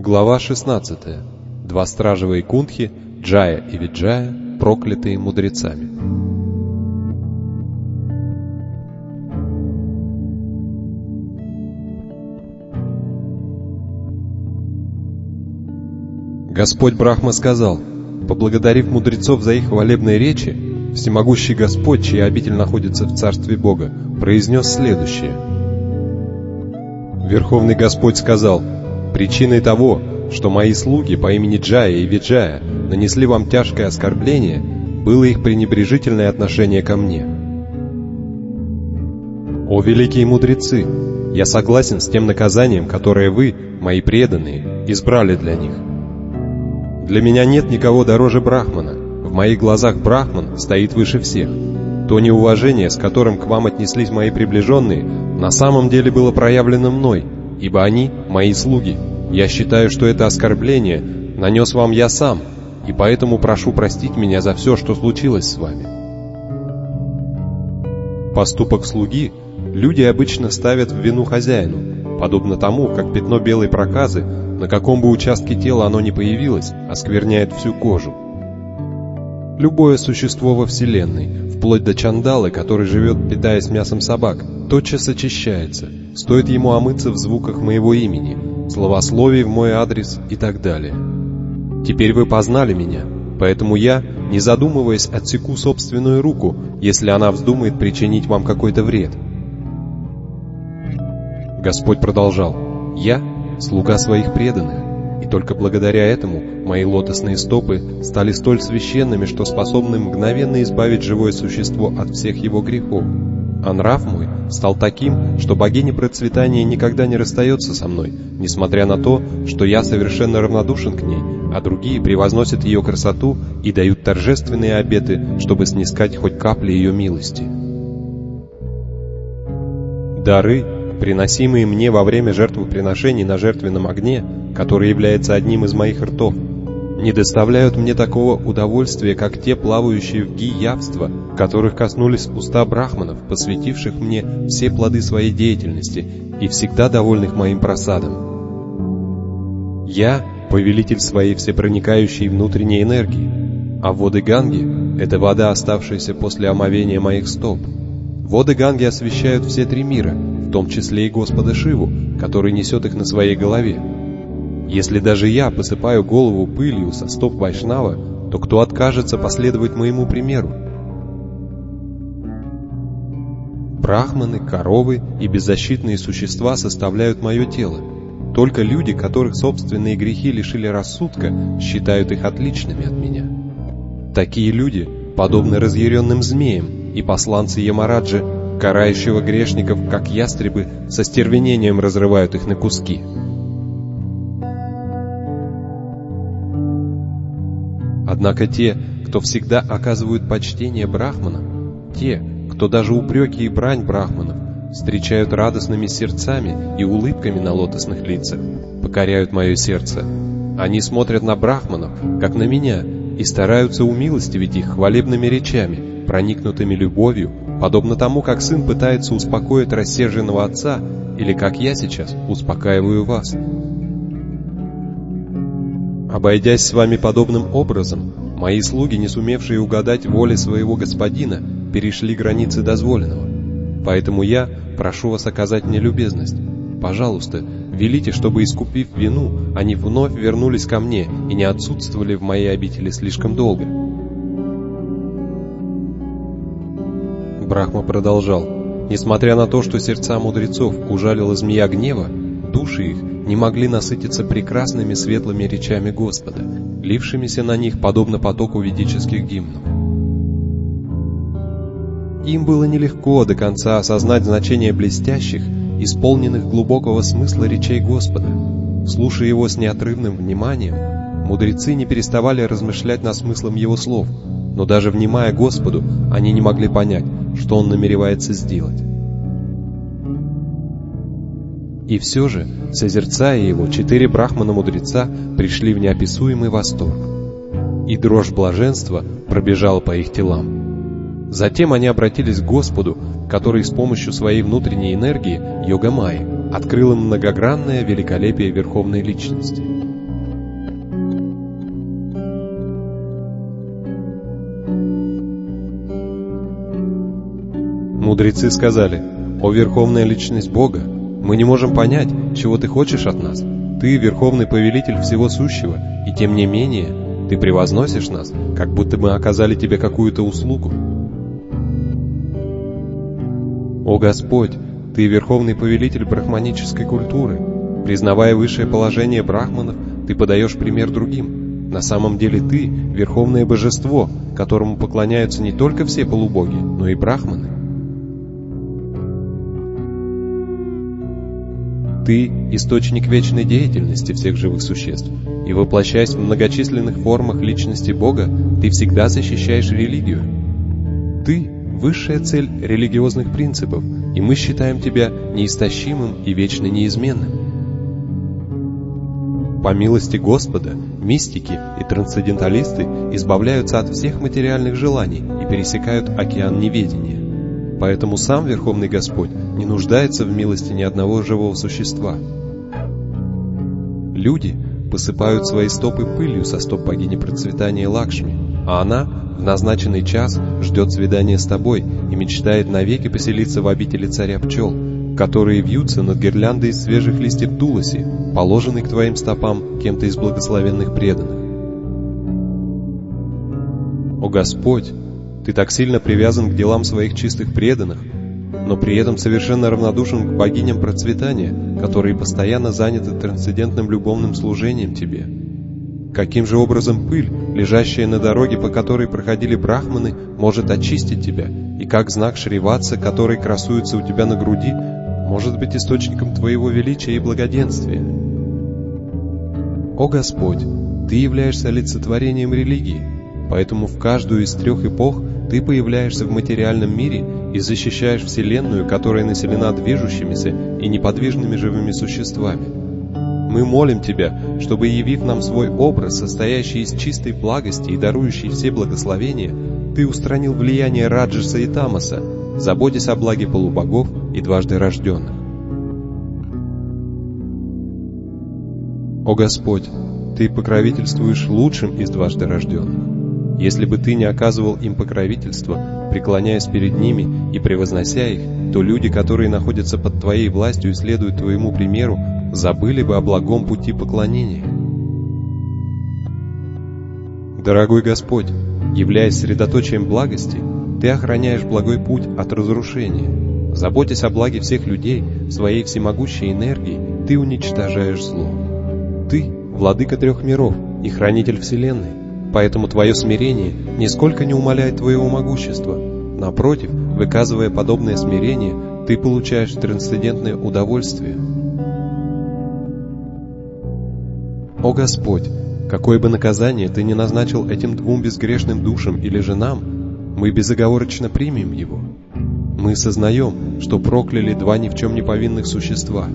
Глава 16. Два стража Вайкунтхи, Джая и Виджая, проклятые мудрецами. Господь Брахма сказал: поблагодарив мудрецов за их хвалебные речи, всемогущий Господь, чья обитель находится в Царстве Бога, произнес следующее. Верховный Господь сказал: причиной того, что мои слуги по имени Джая и Виджая нанесли вам тяжкое оскорбление, было их пренебрежительное отношение ко мне. О великие мудрецы, я согласен с тем наказанием, которое вы, мои преданные, избрали для них. Для меня нет никого дороже Брахмана. В моих глазах Брахман стоит выше всех. То неуважение, с которым к вам отнеслись мои приближенные, на самом деле было проявлено мной, ибо они мои слуги. Я считаю, что это оскорбление нанес вам я сам, и поэтому прошу простить меня за все, что случилось с вами. Поступок слуги люди обычно ставят в вину хозяину, подобно тому, как пятно белой проказы, на каком бы участке тела оно ни появилось, оскверняет всю кожу. Любое существо во Вселенной, вплоть до чандалы, который живет, питаясь мясом собак, тотчас очищается, стоит ему омыться в звуках моего имени, словословий в мой адрес и так далее. Теперь вы познали меня, поэтому я, не задумываясь, отсеку собственную руку, если она вздумает причинить вам какой-то вред. Господь продолжал: я слуга своих преданных, и только благодаря этому мои лотосные стопы стали столь священными, что способны мгновенно избавить живое существо от всех его грехов. А нрав мой стал таким, что богиня процветания никогда не расстается со мной, несмотря на то, что я совершенно равнодушен к ней, а другие превозносят ее красоту и дают торжественные обеты, чтобы снискать хоть капли ее милости. Дары, приносимые мне во время жертвоприношений на жертвенном огне, который является одним из моих ртов, не доставляют мне такого удовольствия, как те плавающие в ги явства, которых коснулись уста брахманов, посвятивших мне все плоды своей деятельности и всегда довольных моим просадом. Я — повелитель своей всепроникающей внутренней энергии, а воды Ганги — это вода, оставшаяся после омовения моих стоп. Воды Ганги освещают все три мира, в том числе и Господа Шиву, который несет их на своей голове. Если даже я посыпаю голову пылью со стоп Вайшнава, то кто откажется последовать моему примеру? Брахманы, коровы и беззащитные существа составляют мое тело. Только люди, которых собственные грехи лишили рассудка, считают их отличными от меня. Такие люди подобны разъяренным змеям и посланцы Ямараджи, карающего грешников, как ястребы, со стервенением разрывают их на куски. Однако те, кто всегда оказывают почтение брахманам, те, кто даже упреки и брань брахманов встречают радостными сердцами и улыбками на лотосных лицах, покоряют мое сердце. Они смотрят на брахманов, как на меня, и стараются умилостивить их хвалебными речами, проникнутыми любовью, подобно тому, как сын пытается успокоить рассерженного отца, или как я сейчас успокаиваю вас. Обойдясь с вами подобным образом, мои слуги, не сумевшие угадать воли своего господина, перешли границы дозволенного. Поэтому я прошу вас оказать мне любезность. Пожалуйста, велите, чтобы, искупив вину, они вновь вернулись ко мне и не отсутствовали в моей обители слишком долго. Брахма продолжал: несмотря на то, что сердца мудрецов ужалила змея гнева, души их не могли насытиться прекрасными светлыми речами Господа, лившимися на них подобно потоку ведических гимнов. Им было нелегко до конца осознать значение блестящих, исполненных глубокого смысла речей Господа. Слушая его с неотрывным вниманием, мудрецы не переставали размышлять над смыслом его слов, но даже внимая Господу, они не могли понять, что он намеревается сделать. И все же, созерцая его, 4 брахмана-мудреца пришли в неописуемый восторг, и дрожь блаженства пробежала по их телам. Затем они обратились к Господу, который с помощью своей внутренней энергии, йога-майи, открыл им многогранное великолепие Верховной Личности. Мудрецы сказали: «О Верховная Личность Бога, мы не можем понять, чего Ты хочешь от нас. Ты Верховный Повелитель всего сущего, и тем не менее Ты превозносишь нас, как будто мы оказали Тебе какую-то услугу». «О Господь, Ты Верховный Повелитель брахманической культуры. Признавая высшее положение брахманов, Ты подаешь пример другим. На самом деле Ты — Верховное Божество, которому поклоняются не только все полубоги, но и брахманы. Ты — источник вечной деятельности всех живых существ, и, воплощаясь в многочисленных формах личности Бога, Ты всегда защищаешь религию. Ты — высшая цель религиозных принципов, и мы считаем Тебя неистощимым и вечно неизменным. По милости Господа, мистики и трансценденталисты избавляются от всех материальных желаний и пересекают океан неведения. Поэтому сам Верховный Господь не нуждается в милости ни одного живого существа. Люди посыпают свои стопы пылью со стоп богини процветания Лакшми, а она в назначенный час ждет свидания с тобой и мечтает навеки поселиться в обители царя пчел, которые вьются над гирляндой из свежих листьев туласи, положенной к твоим стопам кем-то из благословенных преданных. О Господь, Ты так сильно привязан к делам своих чистых преданных, но при этом совершенно равнодушен к богиням процветания, которые постоянно заняты трансцендентным любовным служением Тебе. Каким же образом пыль, лежащая на дороге, по которой проходили брахманы, может очистить тебя, и как знак Шриватса, который красуется у тебя на груди, может быть источником Твоего величия и благоденствия? О Господь, Ты являешься олицетворением религии, поэтому в каждую из 3 эпох Ты появляешься в материальном мире и защищаешь Вселенную, которая населена движущимися и неподвижными живыми существами. Мы молим Тебя, чтобы, явив нам свой образ, состоящий из чистой благости и дарующий все благословения, Ты устранил влияние Раджаса и Тамаса, заботясь о благе полубогов и дважды рожденных. О Господь, Ты покровительствуешь лучшим из дважды рожденных. Если бы Ты не оказывал им покровительства, преклоняясь перед ними и превознося их, то люди, которые находятся под Твоей властью и следуют Твоему примеру, забыли бы о благом пути поклонения. Дорогой Господь, являясь средоточием благости, Ты охраняешь благой путь от разрушения. Заботясь о благе всех людей, своей всемогущей энергией, Ты уничтожаешь зло. Ты — владыка 3 миров и хранитель Вселенной, поэтому Твое смирение нисколько не умаляет Твоего могущества. Напротив, выказывая подобное смирение, Ты получаешь трансцендентное удовольствие. О Господь, какое бы наказание Ты ни назначил этим 2 безгрешным душам или же нам, мы безоговорочно примем его. Мы сознаем, что прокляли 2 ни в чем не повинных существа.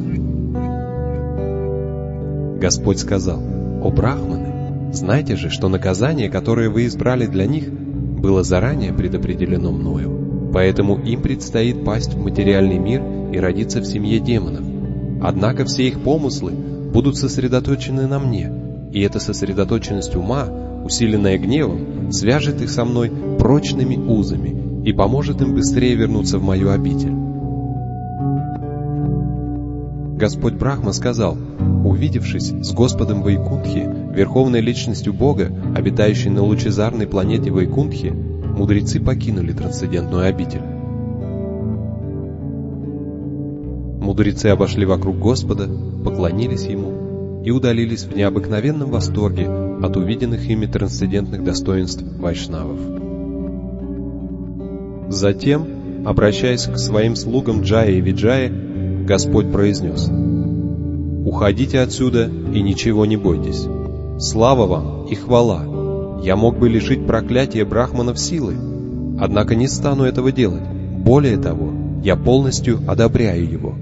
Господь сказал: «О брахманы, знайте же, что наказание, которое вы избрали для них, было заранее предопределено мною, поэтому им предстоит пасть в материальный мир и родиться в семье демонов. Однако все их помыслы будут сосредоточены на мне, и эта сосредоточенность ума, усиленная гневом, свяжет их со мной прочными узами и поможет им быстрее вернуться в мою обитель». Господь Брахма сказал: «Увидевшись с Господом Вайкунтхи, Верховной Личностью Бога, обитающей на лучезарной планете Вайкунтхи, мудрецы покинули трансцендентную обитель». Мудрецы обошли вокруг Господа, поклонились Ему и удалились в необыкновенном восторге от увиденных ими трансцендентных достоинств вайшнавов. Затем, обращаясь к своим слугам Джая и Виджая, Господь произнес: «Уходите отсюда и ничего не бойтесь. Слава вам и хвала! Я мог бы лишить проклятия брахманов силы, однако не стану этого делать. Более того, я полностью одобряю его».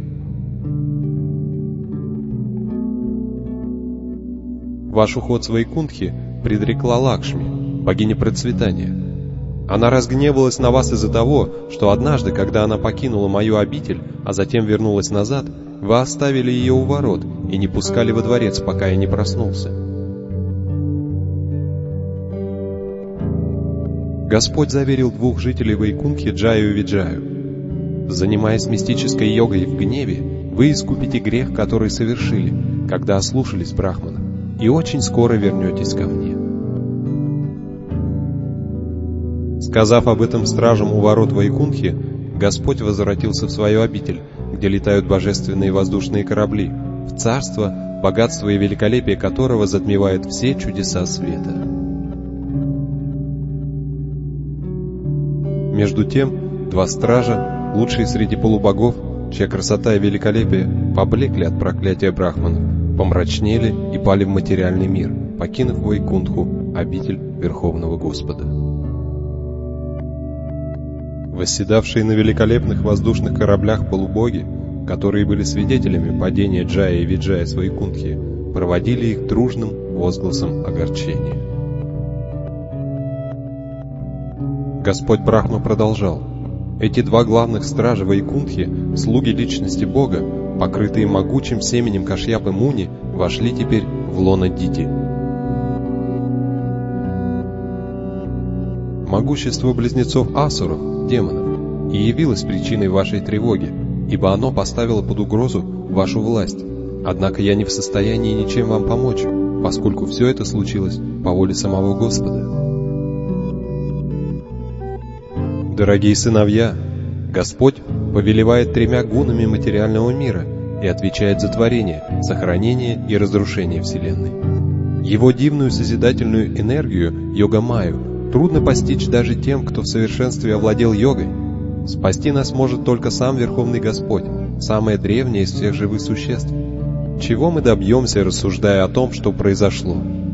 Ваш уход с Вайкунтхи предрекла Лакшми, богиня процветания. Она разгневалась на вас из-за того, что однажды, когда она покинула мою обитель, а затем вернулась назад, вы оставили ее у ворот и не пускали во дворец, пока я не проснулся. Господь заверил 2 жителей Вайкунтхи, Джаю и Виджаю: Занимаясь мистической йогой в гневе, вы искупите грех, который совершили, когда ослушались Брахмана, и очень скоро вернетесь ко мне. Сказав об этом стражам у ворот Вайкунхи, Господь возвратился в свою обитель, где летают божественные воздушные корабли, в царство, богатство и великолепие которого затмевает все чудеса света. Между тем, два стража, лучшие среди полубогов, чья красота и великолепие поблекли от проклятия брахманов, помрачнели и пали в материальный мир, покинув Вайкунтху, обитель Верховного Господа. Восседавшие на великолепных воздушных кораблях полубоги, которые были свидетелями падения Джая и Виджая с Вайкунтхи, проводили их дружным возгласом огорчения. Господь Брахма продолжал: «Эти два главных стража Вайкунтхи, слуги личности Бога, покрытые могучим семенем Кашьяпы Муни, вошли теперь в лоно Дити. Могущество близнецов Асуров, демонов, и явилось причиной вашей тревоги, ибо оно поставило под угрозу вашу власть. Однако я не в состоянии ничем вам помочь, поскольку все это случилось по воле самого Господа. Дорогие сыновья, Господь повелевает тремя гунами материального мира и отвечает за творение, сохранение и разрушение Вселенной. Его дивную созидательную энергию, йога-майю, трудно постичь даже тем, кто в совершенстве овладел йогой. Спасти нас может только сам Верховный Господь, самое древнее из всех живых существ. Чего мы добьемся, рассуждая о том, что произошло?